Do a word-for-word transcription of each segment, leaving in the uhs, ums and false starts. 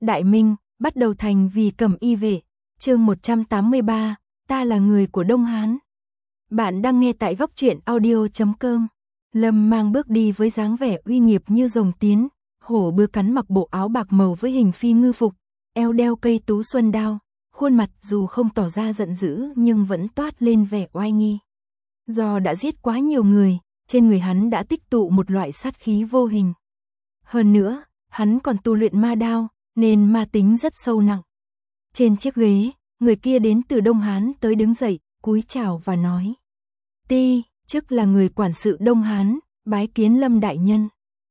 Đại Minh, bắt đầu thành vì Cẩm Y vệ, chương một trăm tám mươi ba, ta là người của Đông Hán. Bạn đang nghe tại góc truyện audio chấm com. Lâm Mang bước đi với dáng vẻ uy nghiệp như rồng tiến, hổ bưa cắn mặc bộ áo bạc màu với hình phi ngư phục, eo đeo cây tú xuân đao, khuôn mặt dù không tỏ ra giận dữ nhưng vẫn toát lên vẻ oai nghi. Do đã giết quá nhiều người, trên người hắn đã tích tụ một loại sát khí vô hình. Hơn nữa, hắn còn tu luyện ma đao, nên ma tính rất sâu nặng. Trên chiếc ghế, người kia đến từ Đông Hán tới đứng dậy, cúi chào và nói: Ti, chức là người quản sự Đông Hán, bái kiến Lâm đại nhân.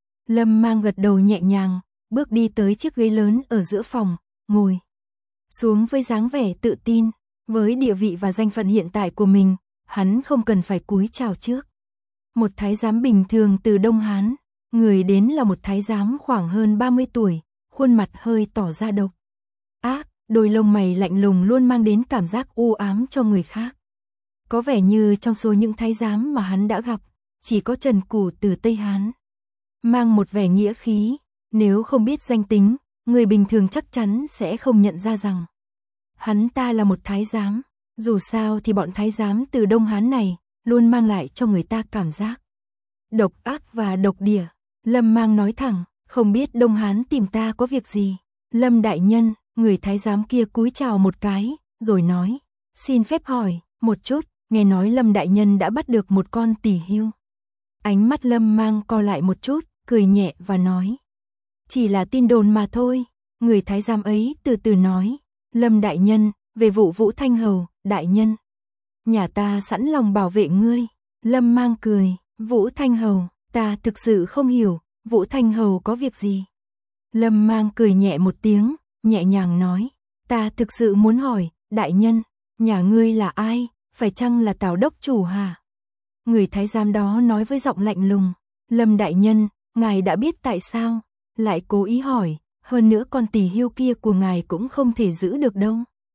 Lâm Mang gật đầu nhẹ nhàng, bước đi tới chiếc ghế lớn ở giữa phòng, ngồi xuống với dáng vẻ tự tin. Với địa vị và danh phận hiện tại của mình, hắn không cần phải cúi chào trước. Một thái giám bình thường từ Đông Hán, người đến là một thái giám khoảng hơn ba mươi tuổi, khuôn mặt hơi tỏ ra độc ác, đôi lông mày lạnh lùng luôn mang đến cảm giác u ám cho người khác. Có vẻ như trong số những thái giám mà hắn đã gặp, chỉ có Trần Củ từ Tây Hán mang một vẻ nghĩa khí, nếu không biết danh tính, người bình thường chắc chắn sẽ không nhận ra rằng hắn ta là một thái giám. Dù sao thì bọn thái giám từ Đông Hán này luôn mang lại cho người ta cảm giác độc ác và độc địa. Lâm Mang nói thẳng, không biết Đông Hán tìm ta có việc gì. Lâm đại nhân, người thái giám kia cúi chào một cái, rồi nói: Xin phép hỏi, một chút, nghe nói Lâm đại nhân đã bắt được một con tỳ hưu. Ánh mắt Lâm Mang co lại một chút, cười nhẹ và nói: Chỉ là tin đồn mà thôi. Người thái giám ấy từ từ nói: Lâm đại nhân, về vụ Vũ Thanh Hầu, đại nhân, nhà ta sẵn lòng bảo vệ ngươi. Lâm Mang cười: Vũ Thanh Hầu, ta thực sự không hiểu, Vũ Thanh Hầu có việc gì? Lâm Mang cười nhẹ một tiếng, nhẹ nhàng nói: Ta thực sự muốn hỏi, đại nhân, nhà ngươi là ai, phải chăng là Tào đốc chủ hả? Người thái giám đó nói với giọng lạnh lùng: Lâm đại nhân, ngài đã biết tại sao? Lại cố ý hỏi, hơn nữa con tỳ hưu kia của ngài cũng không thể giữ được đâu.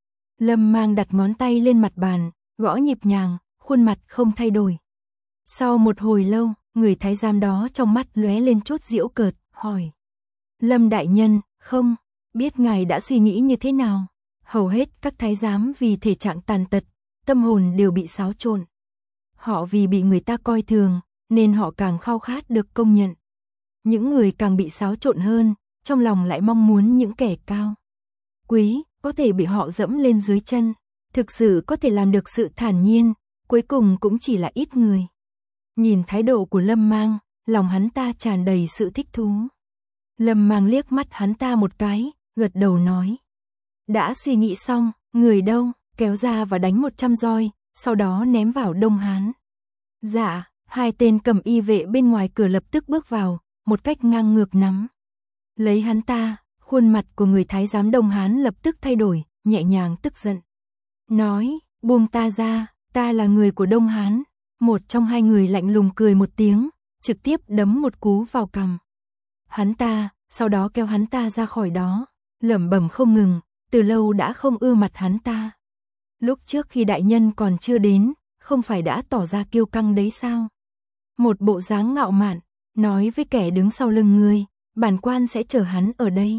Lâm Mang đặt ngón tay lên mặt bàn, gõ nhịp nhàng, khuôn mặt không thay đổi. Sau một hồi lâu, người thái giám đó trong mắt lóe lên chút giễu cợt, hỏi: Lâm đại nhân, không biết ngài đã suy nghĩ như thế nào? Hầu hết các thái giám vì thể trạng tàn tật, tâm hồn đều bị xáo trộn. Họ vì bị người ta coi thường, nên họ càng khao khát được công nhận. Những người càng bị xáo trộn hơn, trong lòng lại mong muốn những kẻ cao quý có thể bị họ dẫm lên dưới chân. Thực sự có thể làm được sự thản nhiên, cuối cùng cũng chỉ là ít người. Nhìn thái độ của Lâm Mang, lòng hắn ta tràn đầy sự thích thú. Lâm Mang liếc mắt hắn ta một cái, gật đầu nói: Đã suy nghĩ xong, người đâu? Kéo ra và đánh một trăm roi, sau đó ném vào Đông Hán. Dạ. Hai tên Cẩm Y vệ bên ngoài cửa lập tức bước vào, một cách ngang ngược nắm lấy hắn ta. Khuôn mặt của người thái giám Đông Hán lập tức thay đổi, nhẹ nhàng tức giận, nói: Buông ta ra, ta là người của Đông Hán. Một trong hai người lạnh lùng cười một tiếng, trực tiếp đấm một cú vào cằm hắn ta, sau đó kéo hắn ta ra khỏi đó, lẩm bẩm không ngừng, từ lâu đã không ưa mặt hắn ta. Lúc trước khi đại nhân còn chưa đến, không phải đã tỏ ra kiêu căng đấy sao? Một bộ dáng ngạo mạn, nói với kẻ đứng sau lưng ngươi, bản quan sẽ chờ hắn ở đây.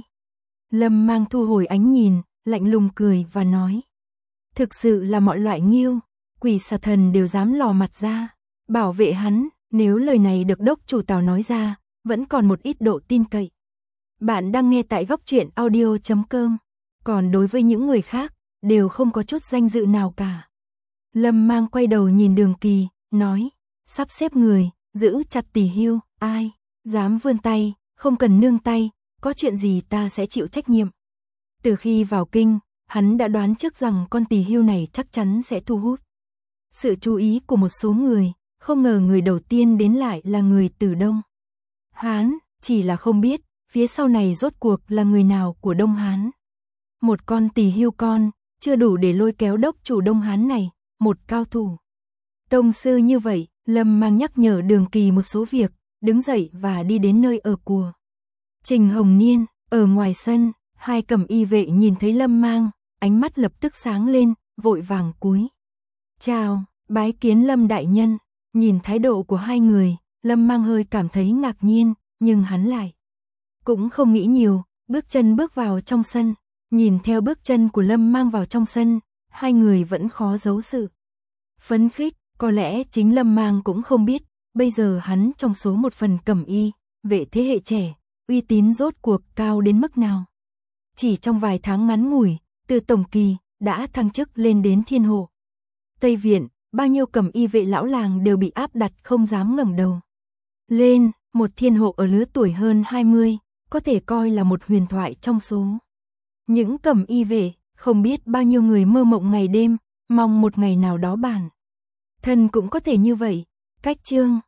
Lâm Mang thu hồi ánh nhìn, lạnh lùng cười và nói: Thực sự là mọi loại nghiêu, quỷ xà thần đều dám lò mặt ra bảo vệ hắn. Nếu lời này được đốc chủ Tào nói ra, vẫn còn một ít độ tin cậy. Bạn đang nghe tại góc truyện audio chấm com. Còn đối với những người khác, đều không có chút danh dự nào cả. Lâm Mang quay đầu nhìn Đường Kỳ, nói: Sắp xếp người, giữ chặt tỳ hưu, ai dám vươn tay, không cần nương tay, có chuyện gì ta sẽ chịu trách nhiệm. Từ khi vào kinh, hắn đã đoán trước rằng con tỳ hưu này chắc chắn sẽ thu hút sự chú ý của một số người, không ngờ người đầu tiên đến lại là người từ Đông Hán, chỉ là không biết phía sau này rốt cuộc là người nào của Đông Hán. Một con tỳ hưu con, chưa đủ để lôi kéo đốc chủ Đông Hán này, một cao thủ tông sư như vậy. Lâm Mang nhắc nhở Đường Kỳ một số việc, đứng dậy và đi đến nơi ở của Trình Hồng Niên. Ở ngoài sân, hai Cẩm Y vệ nhìn thấy Lâm Mang, ánh mắt lập tức sáng lên, vội vàng cúi chào, bái kiến Lâm đại nhân. Nhìn thái độ của hai người, Lâm Mang hơi cảm thấy ngạc nhiên, nhưng hắn lại cũng không nghĩ nhiều, bước chân bước vào trong sân, nhìn theo bước chân của Lâm Mang vào trong sân, hai người vẫn khó giấu sự phấn khích, có lẽ chính Lâm Mang cũng không biết, bây giờ hắn trong số một phần cẩm y, vệ thế hệ trẻ, uy tín rốt cuộc cao đến mức nào. Chỉ trong vài tháng ngắn ngủi, từ tổng kỳ, đã thăng chức lên đến thiên hộ. Tây Viện, bao nhiêu cẩm y vệ lão làng đều bị áp đặt không dám ngẩng đầu lên, một thiên hộ ở lứa tuổi hơn hai mươi, có thể coi là một huyền thoại trong số những cẩm y vệ, không biết bao nhiêu người mơ mộng ngày đêm, mong một ngày nào đó bản thân cũng có thể như vậy. Cách chương